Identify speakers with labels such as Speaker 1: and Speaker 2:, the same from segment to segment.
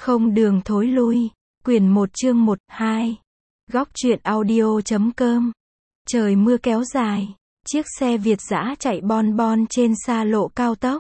Speaker 1: Không đường thối lui. Quyển 1 chương 1, 2. Góc truyện audio.com. Trời mưa kéo dài. Chiếc xe Việt dã chạy bon bon trên xa lộ cao tốc.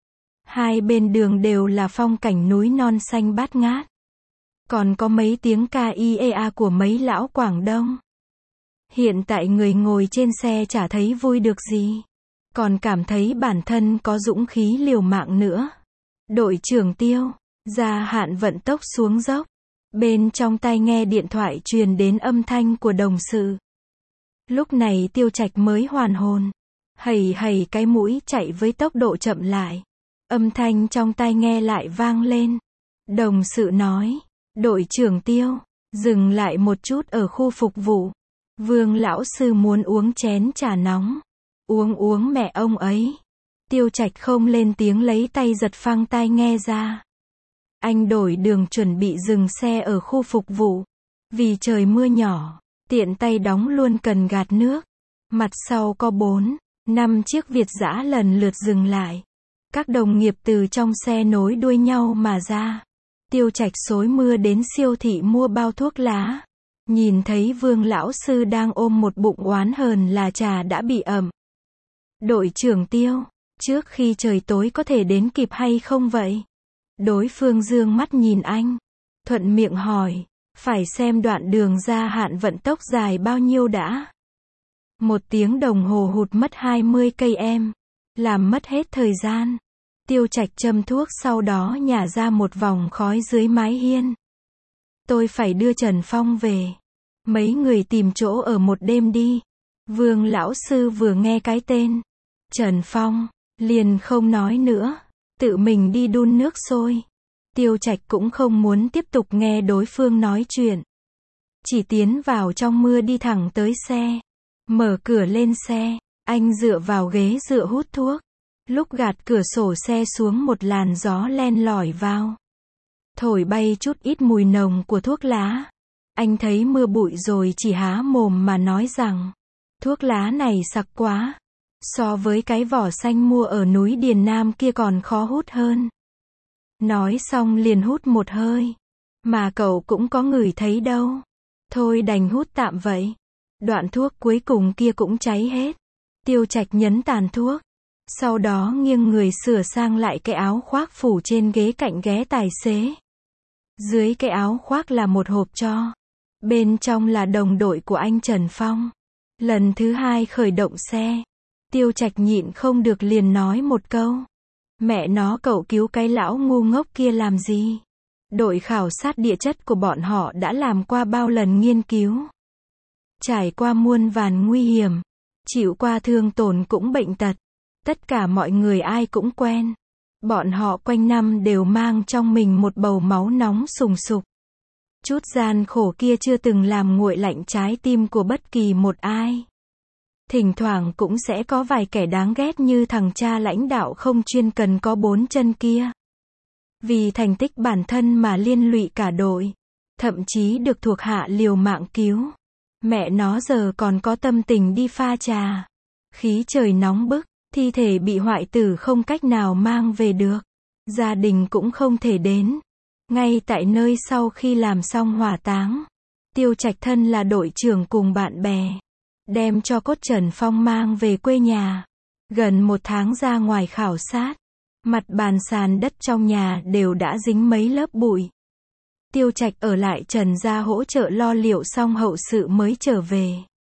Speaker 1: Hai bên đường đều là phong cảnh núi non xanh bát ngát. Còn có mấy tiếng KIEA của mấy lão Quảng Đông. Hiện tại người ngồi trên xe chả thấy vui được gì. Còn cảm thấy bản thân có dũng khí liều mạng nữa. Đội trưởng Tiêu, gia hạn vận tốc xuống dốc. Bên trong tai nghe điện thoại truyền đến âm thanh của đồng sự. Lúc này Tiêu Trạch mới hoàn hồn. Hầy hầy cái mũi chạy với tốc độ chậm lại. Âm thanh trong tai nghe lại vang lên. Đồng sự nói, đội trưởng Tiêu, dừng lại một chút ở khu phục vụ. Vương lão sư muốn uống chén trà nóng. Uống mẹ ông ấy. Tiêu Trạch không lên tiếng lấy tay giật phăng tai nghe ra. Anh đổi đường chuẩn bị dừng xe ở khu phục vụ. Vì trời mưa nhỏ, tiện tay đóng luôn cần gạt nước. Mặt sau có 4, 5 chiếc Việt dã lần lượt dừng lại. Các đồng nghiệp từ trong xe nối đuôi nhau mà ra. Tiêu Trạch xối mưa đến siêu thị mua bao thuốc lá. Nhìn thấy Vương lão sư đang ôm một bụng oán hờn là trà đã bị ẩm. Đội trưởng Tiêu, trước khi trời tối có thể đến kịp hay không vậy? Đối phương dương mắt nhìn anh. Thuận miệng hỏi, phải xem đoạn đường gia hạn vận tốc dài bao nhiêu đã. 1 tiếng đồng hồ hụt mất 20 cây em. Làm mất hết thời gian. Tiêu Trạch châm thuốc sau đó nhả ra một vòng khói dưới mái hiên. Tôi phải đưa Trần Phong về. Mấy người tìm chỗ ở một đêm đi. Vương lão sư vừa nghe cái tên Trần Phong, liền không nói nữa. Tự mình đi đun nước sôi. Tiêu Trạch cũng không muốn tiếp tục nghe đối phương nói chuyện. Chỉ tiến vào trong mưa đi thẳng tới xe. Mở cửa lên xe, anh dựa vào ghế dựa hút thuốc. Lúc gạt cửa sổ xe xuống một làn gió len lỏi vào. Thổi bay chút ít mùi nồng của thuốc lá. Anh thấy mưa bụi rồi chỉ há mồm mà nói rằng, thuốc lá này sặc quá. So với cái vỏ xanh mua ở núi Điền Nam kia còn khó hút hơn. Nói xong liền hút một hơi. Mà cậu cũng có ngửi thấy đâu. Thôi đành hút tạm vậy. Đoạn thuốc cuối cùng kia cũng cháy hết. Tiêu Trạch nhấn tàn thuốc. Sau đó nghiêng người sửa sang lại cái áo khoác phủ trên ghế cạnh ghế tài xế. Dưới cái áo khoác là một hộp tro. Bên trong là đồng đội của anh Trần Phong. Lần thứ 2 khởi động xe. Tiêu Trạch nhịn không được liền nói một câu. Mẹ nó, cậu cứu cái lão ngu ngốc kia làm gì? Đội khảo sát địa chất của bọn họ đã làm qua bao lần nghiên cứu. Trải qua muôn vàn nguy hiểm. Chịu qua thương tổn cũng bệnh tật. Tất cả mọi người ai cũng quen. Bọn họ quanh năm đều mang trong mình một bầu máu nóng sùng sục. Chút gian khổ kia chưa từng làm nguội lạnh trái tim của bất kỳ một ai. Thỉnh thoảng cũng sẽ có vài kẻ đáng ghét như thằng cha lãnh đạo không chuyên cần có 4 chân kia. Vì thành tích bản thân mà liên lụy cả đội. Thậm chí được thuộc hạ liều mạng cứu. Mẹ nó giờ còn có tâm tình đi pha trà. Khí trời nóng bức, thi thể bị hoại tử không cách nào mang về được. Gia đình cũng không thể đến. Ngay tại nơi sau khi làm xong hỏa táng, Tiêu Trạch thân là đội trưởng cùng bạn bè. Đem cho cốt Trần Phong mang về quê nhà. Gần 1 tháng ra ngoài khảo sát. Mặt bàn sàn đất trong nhà đều đã dính mấy lớp bụi. Tiêu Trạch ở lại Trần gia hỗ trợ lo liệu xong hậu sự mới trở về.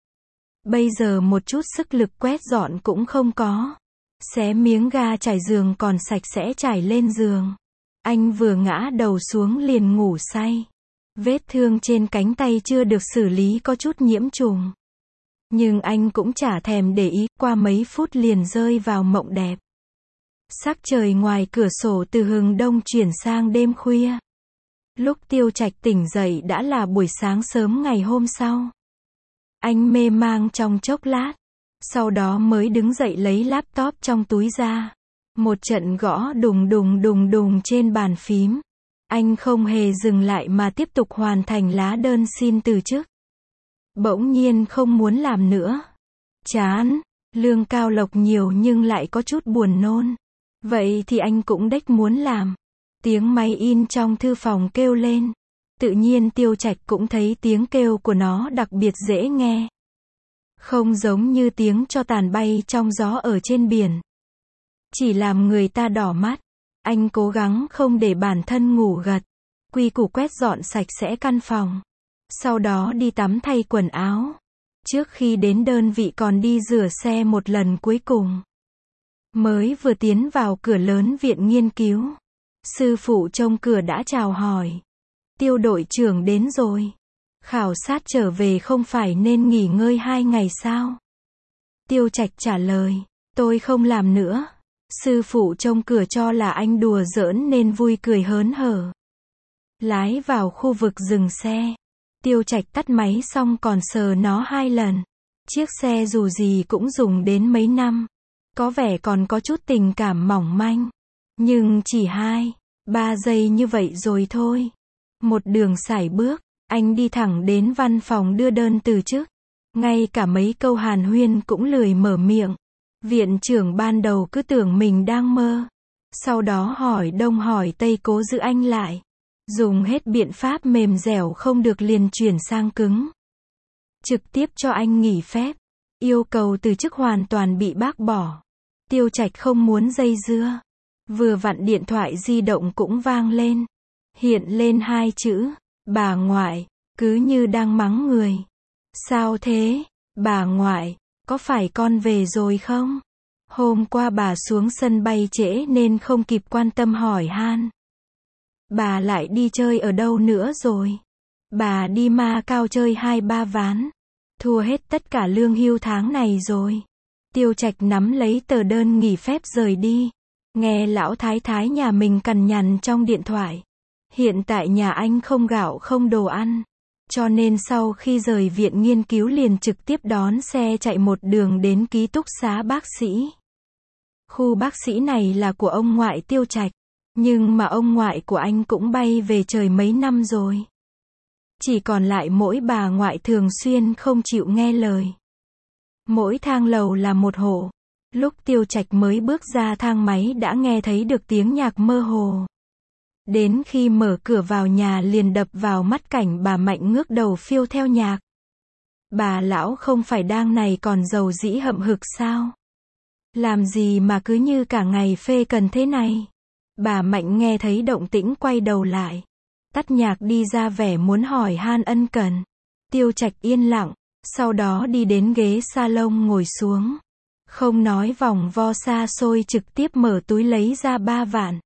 Speaker 1: Bây giờ một chút sức lực quét dọn cũng không có. Xé miếng ga trải giường còn sạch sẽ trải lên giường. Anh vừa ngã đầu xuống liền ngủ say. Vết thương trên cánh tay chưa được xử lý có chút nhiễm trùng. Nhưng anh cũng chả thèm để ý, qua mấy phút liền rơi vào mộng đẹp. Sắc trời ngoài cửa sổ từ hừng đông chuyển sang đêm khuya. Lúc Tiêu Trạch tỉnh dậy đã là buổi sáng sớm ngày hôm sau. Anh mê mang trong chốc lát. Sau đó mới đứng dậy lấy laptop trong túi ra. Một trận gõ đùng đùng trên bàn phím. Anh không hề dừng lại mà tiếp tục hoàn thành lá đơn xin từ chức. Bỗng nhiên không muốn làm nữa. Chán, lương cao lộc nhiều nhưng lại có chút buồn nôn. Vậy thì anh cũng đếch muốn làm. Tiếng máy in trong thư phòng kêu lên. Tự nhiên Tiêu Trạch cũng thấy tiếng kêu của nó đặc biệt dễ nghe. Không giống như tiếng tro tàn bay trong gió ở trên biển. Chỉ làm người ta đỏ mắt. Anh cố gắng không để bản thân ngủ gật. Quy củ quét dọn sạch sẽ căn phòng. Sau đó đi tắm thay quần áo. Trước khi đến đơn vị còn đi rửa xe một lần cuối cùng. Mới vừa tiến vào cửa lớn viện nghiên cứu. Sư phụ trông cửa đã chào hỏi. Tiêu đội trưởng đến rồi. Khảo sát trở về không phải nên nghỉ ngơi 2 ngày sao? Tiêu Trạch trả lời. Tôi không làm nữa. Sư phụ trông cửa cho là anh đùa giỡn nên vui cười hớn hở. Lái vào khu vực dừng xe. Tiêu Trạch tắt máy xong còn sờ nó 2 lần. Chiếc xe dù gì cũng dùng đến mấy năm. Có vẻ còn có chút tình cảm mỏng manh. Nhưng chỉ 2-3 giây như vậy rồi thôi. Một đường sải bước, anh đi thẳng đến văn phòng đưa đơn từ chức. Ngay cả mấy câu hàn huyên cũng lười mở miệng. Viện trưởng ban đầu cứ tưởng mình đang mơ. Sau đó hỏi đông hỏi tây cố giữ anh lại. Dùng hết biện pháp mềm dẻo không được liền chuyển sang cứng. Trực tiếp cho anh nghỉ phép. Yêu cầu từ chức hoàn toàn bị bác bỏ. Tiêu Trạch không muốn dây dưa. Vừa vặn điện thoại di động cũng vang lên. Hiện lên 2 chữ. Bà ngoại. Cứ như đang mắng người. Sao thế? Bà ngoại. Có phải con về rồi không? Hôm qua bà xuống sân bay trễ nên không kịp quan tâm hỏi han. Bà lại đi chơi ở đâu nữa rồi? Bà đi Macau chơi 2-3 ván. Thua hết tất cả lương hưu tháng này rồi. Tiêu Trạch nắm lấy tờ đơn nghỉ phép rời đi. Nghe lão thái thái nhà mình cằn nhằn trong điện thoại. Hiện tại nhà anh không gạo không đồ ăn. Cho nên sau khi rời viện nghiên cứu liền trực tiếp đón xe chạy một đường đến ký túc xá bác sĩ. Khu bác sĩ này là của ông ngoại Tiêu Trạch. Nhưng mà ông ngoại của anh cũng bay về trời mấy năm rồi. Chỉ còn lại mỗi bà ngoại thường xuyên không chịu nghe lời. Mỗi thang lầu là một hộ. Lúc Tiêu Trạch mới bước ra thang máy đã nghe thấy được tiếng nhạc mơ hồ. Đến khi mở cửa vào nhà liền đập vào mắt cảnh bà Mạnh ngước đầu phiêu theo nhạc. Bà lão không phải đang này còn giàu dĩ hậm hực sao? Làm gì mà cứ như cả ngày phê cần thế này? Bà Mạnh nghe thấy động tĩnh quay đầu lại. Tắt nhạc đi ra vẻ muốn hỏi han ân cần. Tiêu Trạch yên lặng, sau đó đi đến ghế salon ngồi xuống. Không nói vòng vo xa xôi trực tiếp mở túi lấy ra 3 vạn.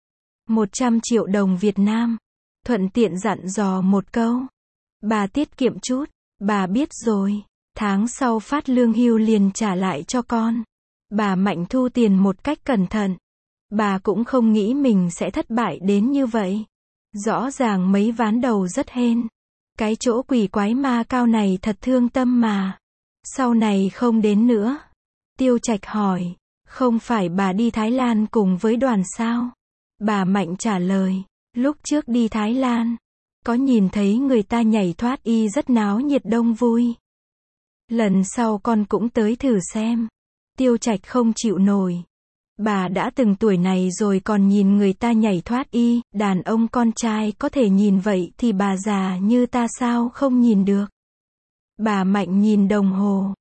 Speaker 1: 100 triệu đồng Việt Nam. Thuận tiện dặn dò một câu. Bà tiết kiệm chút, bà biết rồi. Tháng sau phát lương hưu liền trả lại cho con. Bà Mạnh thu tiền một cách cẩn thận. Bà cũng không nghĩ mình sẽ thất bại đến như vậy. Rõ ràng mấy ván đầu rất hên. Cái chỗ quỷ quái Macau này thật thương tâm mà. Sau này không đến nữa. Tiêu Trạch hỏi. Không phải bà đi Thái Lan cùng với đoàn sao? Bà Mạnh trả lời. Lúc trước đi Thái Lan. Có nhìn thấy người ta nhảy thoát y rất náo nhiệt đông vui. Lần sau con cũng tới thử xem. Tiêu Trạch không chịu nổi. Bà đã từng tuổi này rồi còn nhìn người ta nhảy thoát y, đàn ông con trai có thể nhìn vậy thì bà già như ta sao không nhìn được. Bà Mạnh nhìn đồng hồ.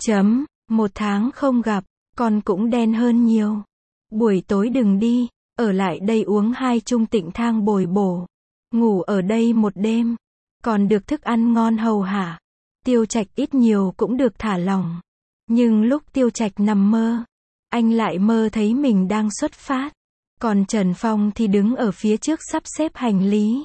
Speaker 1: 1 tháng không gặp, con cũng đen hơn nhiều. Buổi tối đừng đi, ở lại đây uống 2 chung tịnh thang bồi bổ. Ngủ ở đây một đêm, còn được thức ăn ngon hầu hạ. Tiêu Trạch ít nhiều cũng được thả lỏng. Nhưng lúc Tiêu Trạch nằm mơ, anh lại mơ thấy mình đang xuất phát. Còn Trần Phong thì đứng ở phía trước sắp xếp hành lý.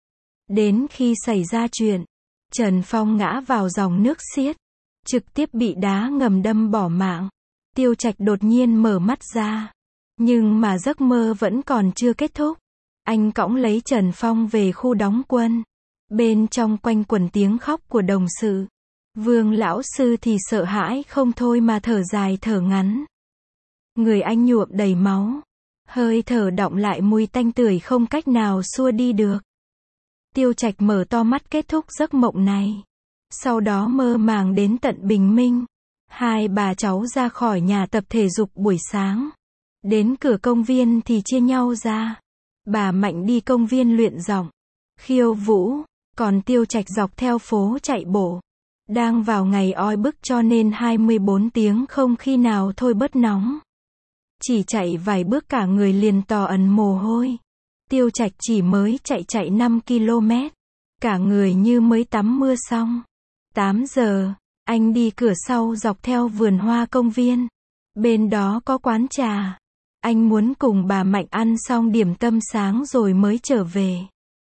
Speaker 1: Đến khi xảy ra chuyện, Trần Phong ngã vào dòng nước xiết. Trực tiếp bị đá ngầm đâm bỏ mạng. Tiêu Trạch đột nhiên mở mắt ra. Nhưng mà giấc mơ vẫn còn chưa kết thúc. Anh cõng lấy Trần Phong về khu đóng quân. Bên trong quanh quẩn tiếng khóc của đồng sự. Vương lão sư thì sợ hãi không thôi mà thở dài thở ngắn. Người anh nhuộm đầy máu. Hơi thở đọng lại mùi tanh tưởi không cách nào xua đi được. Tiêu Trạch mở to mắt kết thúc giấc mộng này. Sau đó mơ màng đến tận bình minh. 2 bà cháu ra khỏi nhà tập thể dục buổi sáng. Đến cửa công viên thì chia nhau ra. Bà Mạnh đi công viên luyện giọng, khiêu vũ, còn Tiêu Trạch dọc theo phố chạy bộ. Đang vào ngày oi bức cho nên 24 tiếng không khi nào thôi bớt nóng. Chỉ chạy vài bước cả người liền tò ẩn mồ hôi. Tiêu Trạch chỉ mới chạy 5 km. Cả người như mới tắm mưa xong. 8 giờ, anh đi cửa sau dọc theo vườn hoa công viên. Bên đó có quán trà. Anh muốn cùng bà Mạnh ăn xong điểm tâm sáng rồi mới trở về.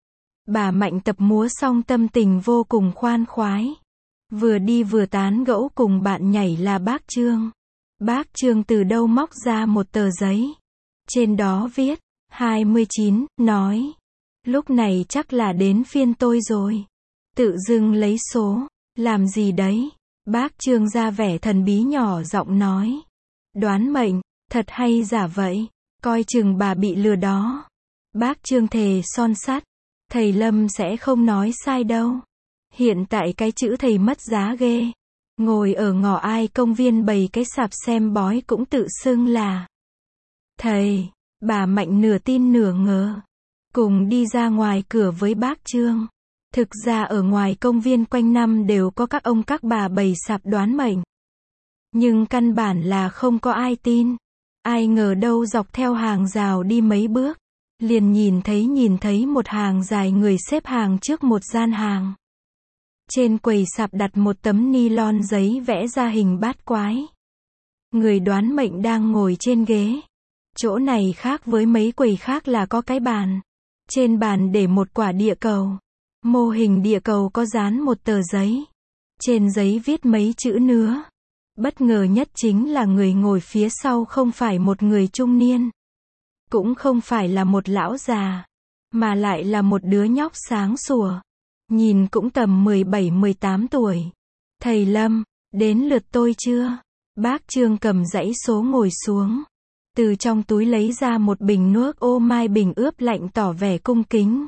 Speaker 1: Bà Mạnh tập múa xong tâm tình vô cùng khoan khoái. Vừa đi vừa tán gẫu cùng bạn nhảy là bác Trương. Bác Trương từ đâu móc ra một tờ giấy. Trên đó viết, 29, nói. Lúc này chắc là đến phiên tôi rồi. Tự dưng lấy số, làm gì đấy? Bác Trương ra vẻ thần bí nhỏ giọng nói. Đoán mệnh, thật hay giả vậy? Coi chừng bà bị lừa đó. Bác Trương thề son sắt. Thầy Lâm sẽ không nói sai đâu. Hiện tại cái chữ thầy mất giá ghê. Ngồi ở ngõ ai công viên bày cái sạp xem bói cũng tự xưng là thầy. Bà Mạnh nửa tin nửa ngờ. Cùng đi ra ngoài cửa với bác Trương. Thực ra ở ngoài công viên quanh năm đều có các ông các bà bày sạp đoán mệnh. Nhưng căn bản là không có ai tin. Ai ngờ đâu dọc theo hàng rào đi mấy bước. Liền nhìn thấy một hàng dài người xếp hàng trước một gian hàng. Trên quầy sạp đặt một tấm nylon giấy vẽ ra hình bát quái. Người đoán mệnh đang ngồi trên ghế. Chỗ này khác với mấy quầy khác là có cái bàn. Trên bàn để một quả địa cầu. Mô hình địa cầu có dán một tờ giấy. Trên giấy viết mấy chữ nữa. Bất ngờ nhất chính là người ngồi phía sau không phải một người trung niên. Cũng không phải là một lão già. Mà lại là một đứa nhóc sáng sủa. Nhìn cũng tầm 17-18 tuổi. Thầy Lâm, đến lượt tôi chưa? Bác Trương cầm dãy số ngồi xuống. Từ trong túi lấy ra một bình nước ô mai bình ướp lạnh tỏ vẻ cung kính.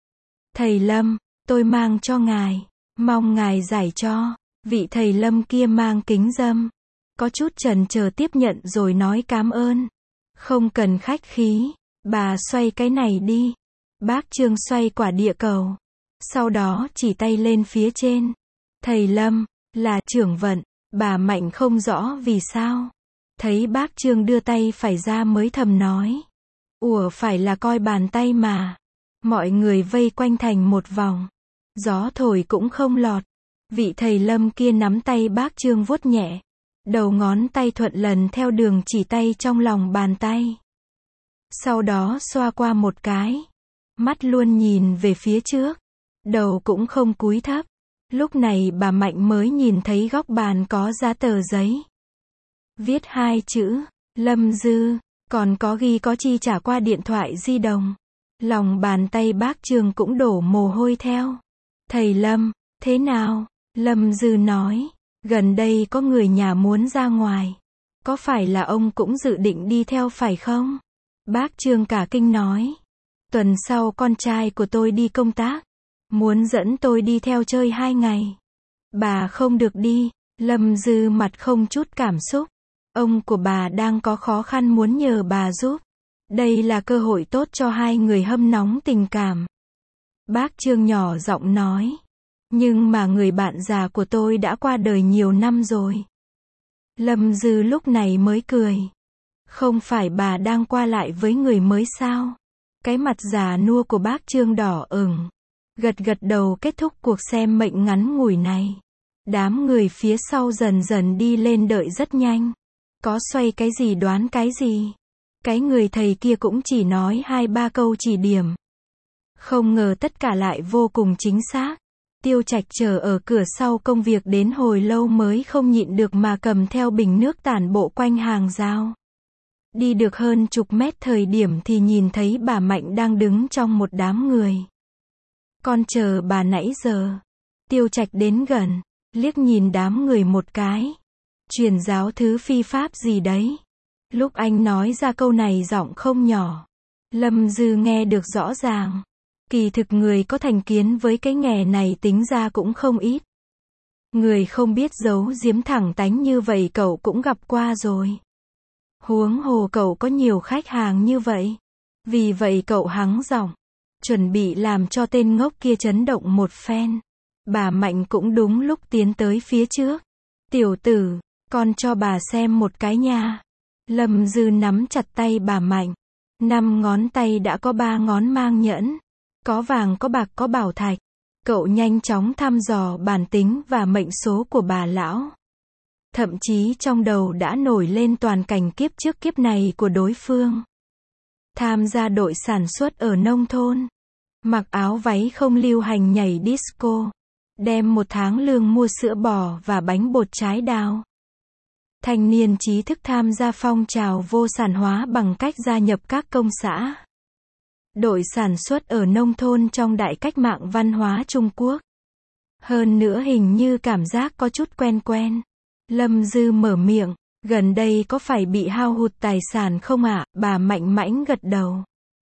Speaker 1: Thầy Lâm, tôi mang cho ngài. Mong ngài giải cho. Vị thầy Lâm kia mang kính râm. Có chút chần chờ tiếp nhận rồi nói cảm ơn. Không cần khách khí. Bà xoay cái này đi. Bác Trương xoay quả địa cầu. Sau đó chỉ tay lên phía trên. Thầy Lâm, là trưởng vận. Bà Mạnh không rõ vì sao. Thấy bác Trương đưa tay phải ra mới thầm nói. Ủa phải là coi bàn tay mà. Mọi người vây quanh thành một vòng. Gió thổi cũng không lọt. Vị thầy Lâm kia nắm tay bác Trương vuốt nhẹ. Đầu ngón tay thuận lần theo đường chỉ tay trong lòng bàn tay. Sau đó xoa qua một cái. Mắt luôn nhìn về phía trước. Đầu cũng không cúi thấp. Lúc này bà Mạnh mới nhìn thấy góc bàn có giá tờ giấy. Viết hai chữ, Lâm Dư, còn có ghi có chi trả qua điện thoại di động. Lòng bàn tay bác Trương cũng đổ mồ hôi theo. Thầy Lâm, thế nào? Lâm Dư nói, gần đây có người nhà muốn ra ngoài. Có phải là ông cũng dự định đi theo phải không? Bác Trương cả kinh nói. Tuần sau con trai của tôi đi công tác. Muốn dẫn tôi đi theo chơi 2 ngày. Bà không được đi. Lâm Dư mặt không chút cảm xúc. Ông của bà đang có khó khăn muốn nhờ bà giúp. Đây là cơ hội tốt cho hai người hâm nóng tình cảm. Bác Trương nhỏ giọng nói. Nhưng mà người bạn già của tôi đã qua đời nhiều năm rồi. Lâm Dư lúc này mới cười. Không phải bà đang qua lại với người mới sao? Cái mặt già nua của bác Trương đỏ ửng. Gật gật đầu kết thúc cuộc xem mệnh ngắn ngủi này. Đám người phía sau dần dần đi lên đợi rất nhanh. Có xoay cái gì đoán cái gì. Cái người thầy kia cũng chỉ nói 2-3 câu chỉ điểm. Không ngờ tất cả lại vô cùng chính xác. Tiêu Trạch chờ ở cửa sau công việc đến hồi lâu mới không nhịn được mà cầm theo bình nước tản bộ quanh hàng rào. Đi được hơn chục mét thời điểm thì nhìn thấy bà Mạnh đang đứng trong một đám người. Con chờ bà nãy giờ. Tiêu Trạch đến gần, liếc nhìn đám người một cái. Truyền giáo thứ phi pháp gì đấy? Lúc anh nói ra câu này giọng không nhỏ. Lâm Dư nghe được rõ ràng. Kỳ thực người có thành kiến với cái nghề này tính ra cũng không ít. Người không biết giấu giếm thẳng tánh như vậy cậu cũng gặp qua rồi. Huống hồ cậu có nhiều khách hàng như vậy. Vì vậy cậu hắng giọng, chuẩn bị làm cho tên ngốc kia chấn động một phen. Bà Mạnh cũng đúng lúc tiến tới phía trước. Tiểu tử, con cho bà xem một cái nha. Lâm Dư nắm chặt tay bà Mạnh. 5 ngón tay đã có 3 ngón mang nhẫn. Có vàng có bạc có bảo thạch. Cậu nhanh chóng thăm dò bản tính và mệnh số của bà lão. Thậm chí trong đầu đã nổi lên toàn cảnh kiếp trước kiếp này của đối phương. Tham gia đội sản xuất ở nông thôn. Mặc áo váy không lưu hành nhảy disco. Đem 1 tháng lương mua sữa bò và bánh bột trái đào. Thanh niên trí thức tham gia phong trào vô sản hóa bằng cách gia nhập các công xã. Đội sản xuất ở nông thôn trong đại cách mạng văn hóa Trung Quốc. Hơn nữa hình như cảm giác có chút quen quen. Lâm Dư mở miệng, gần đây có phải bị hao hụt tài sản không ạ? Bà Mạnh mãnh gật đầu.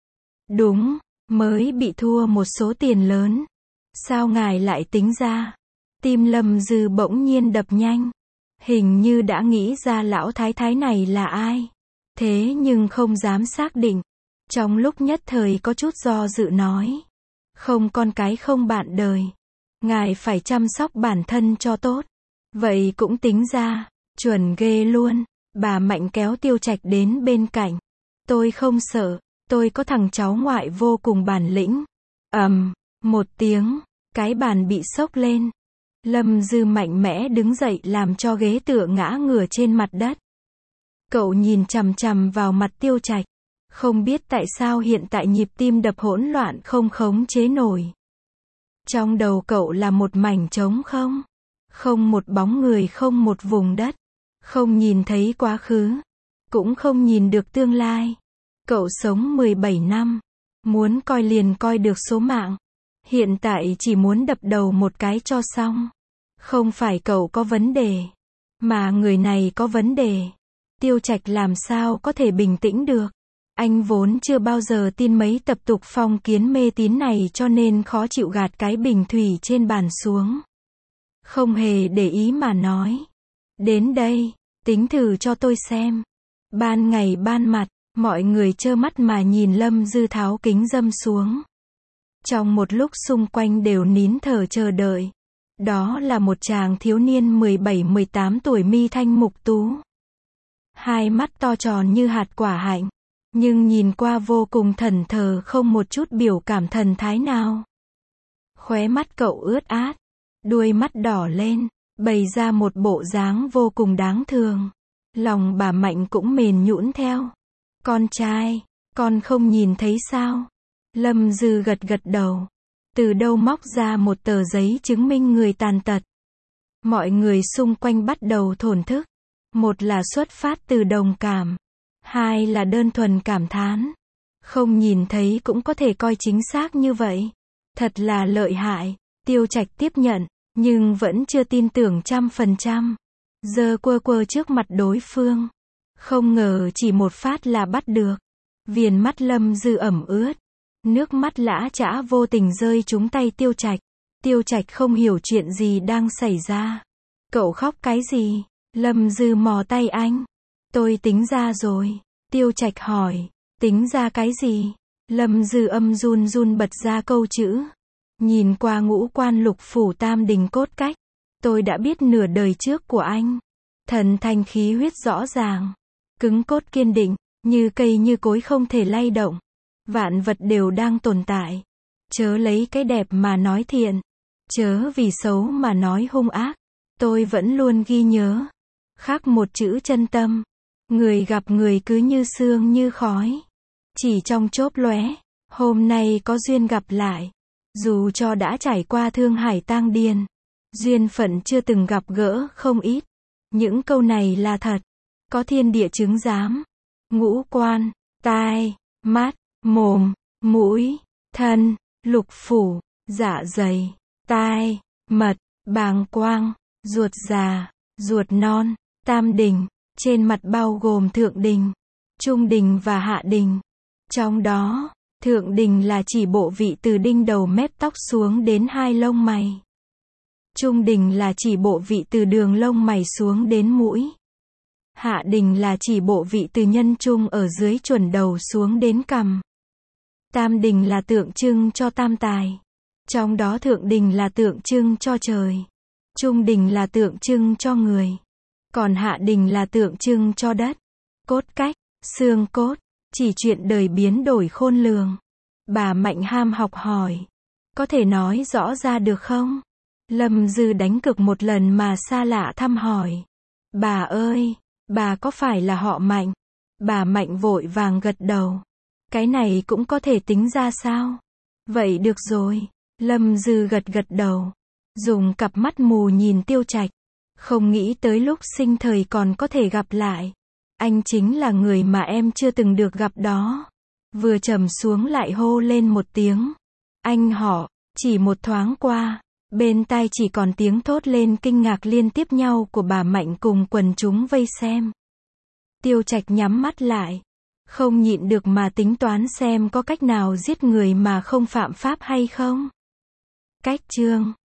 Speaker 1: Đúng, mới bị thua một số tiền lớn. Sao ngài lại tính ra? Tim Lâm Dư bỗng nhiên đập nhanh. Hình như đã nghĩ ra lão thái thái này là ai. Thế nhưng không dám xác định. Trong lúc nhất thời có chút do dự nói. Không con cái không bạn đời. Ngài phải chăm sóc bản thân cho tốt. Vậy cũng tính ra, chuẩn ghê luôn. Bà Mạnh kéo Tiêu Trạch đến bên cạnh. Tôi không sợ, tôi có thằng cháu ngoại vô cùng bản lĩnh. Một tiếng, cái bàn bị xốc lên. Lâm Dư mạnh mẽ đứng dậy làm cho ghế tựa ngã ngửa trên mặt đất. Cậu nhìn chằm chằm vào mặt Tiêu Trạch. Không biết tại sao hiện tại nhịp tim đập hỗn loạn không khống chế nổi. Trong đầu cậu là một mảnh trống không. Không một bóng người, không một vùng đất. Không nhìn thấy quá khứ. Cũng không nhìn được tương lai. Cậu sống 17 năm. Muốn coi liền coi được số mạng. Hiện tại chỉ muốn đập đầu một cái cho xong. Không phải cậu có vấn đề. Mà người này có vấn đề. Tiêu Trạch làm sao có thể bình tĩnh được. Anh vốn chưa bao giờ tin mấy tập tục phong kiến mê tín này cho nên khó chịu gạt cái bình thủy trên bàn xuống. Không hề để ý mà nói. Đến đây, tính thử cho tôi xem. Ban ngày ban mặt, mọi người trơ mắt mà nhìn Lâm Dư tháo kính râm xuống. Trong một lúc xung quanh đều nín thở chờ đợi. Đó là một chàng thiếu niên 17-18 tuổi mi thanh mục tú. Hai mắt to tròn như hạt quả hạnh. Nhưng nhìn qua vô cùng thẫn thờ không một chút biểu cảm thần thái nào. Khóe mắt cậu ướt át. Đuôi mắt đỏ lên. Bày ra một bộ dáng vô cùng đáng thương. Lòng bà Mạnh cũng mềm nhũn theo. Con trai, con không nhìn thấy sao? Lâm Dư gật gật đầu. Từ đâu móc ra một tờ giấy chứng minh người tàn tật. Mọi người xung quanh bắt đầu thổn thức. Một là xuất phát từ đồng cảm. Hai là đơn thuần cảm thán. Không nhìn thấy cũng có thể coi chính xác như vậy. Thật là lợi hại. Tiêu Trạch tiếp nhận, nhưng vẫn chưa tin tưởng 100%. Giơ quơ quơ trước mặt đối phương. Không ngờ chỉ một phát là bắt được. Viền mắt Lâm Dư ẩm ướt. Nước mắt lã chã vô tình rơi trúng tay Tiêu Trạch. Tiêu Trạch không hiểu chuyện gì đang xảy ra. Cậu khóc cái gì? Lâm Dư mò tay anh. Tôi tính ra rồi. Tiêu Trạch hỏi. Tính ra cái gì? Lâm Dư âm run run bật ra câu chữ. Nhìn qua ngũ quan lục phủ tam đình cốt cách. Tôi đã biết nửa đời trước của anh. Thần thanh khí huyết rõ ràng. Cứng cốt kiên định. Như cây như cối không thể lay động. Vạn vật đều đang tồn tại. Chớ lấy cái đẹp mà nói thiện. Chớ vì xấu mà nói hung ác. Tôi vẫn luôn ghi nhớ. Khắc một chữ chân tâm. Người gặp người cứ như sương như khói. Chỉ trong chốc lóe. Hôm nay có duyên gặp lại. Dù cho đã trải qua thương hải tang điền. Duyên phận chưa từng gặp gỡ không ít. Những câu này là thật. Có thiên địa chứng giám. Ngũ quan, tai, mắt, mồm, mũi, thân, lục phủ, dạ dày, tai, mật, bàng quang, ruột già, ruột non, tam đình. Trên mặt bao gồm thượng đình, trung đình và hạ đình. Trong đó, thượng đình là chỉ bộ vị từ đinh đầu mép tóc xuống đến hai lông mày. Trung đình là chỉ bộ vị từ đường lông mày xuống đến mũi. Hạ đình là chỉ bộ vị từ nhân trung ở dưới chuẩn đầu xuống đến cằm. Tam đình là tượng trưng cho tam tài. Trong đó thượng đình là tượng trưng cho trời. Trung đình là tượng trưng cho người. Còn hạ đình là tượng trưng cho đất. Cốt cách, xương cốt, chỉ chuyện đời biến đổi khôn lường. Bà Mạnh ham học hỏi. Có thể nói rõ ra được không? Lâm Dư đánh cược một lần mà xa lạ thăm hỏi. Bà ơi, bà có phải là họ Mạnh? Bà Mạnh vội vàng gật đầu. Cái này cũng có thể tính ra sao? Vậy được rồi. Lâm Dư gật gật đầu. Dùng cặp mắt mù nhìn Tiêu Trạch. Không nghĩ tới lúc sinh thời còn có thể gặp lại. Anh chính là người mà em chưa từng được gặp đó. Vừa trầm xuống lại hô lên một tiếng. Anh họ, chỉ một thoáng qua. Bên tai chỉ còn tiếng thốt lên kinh ngạc liên tiếp nhau của bà Mạnh cùng quần chúng vây xem. Tiêu Trạch nhắm mắt lại. Không nhịn được mà tính toán xem có cách nào giết người mà không phạm pháp hay không. Cách chương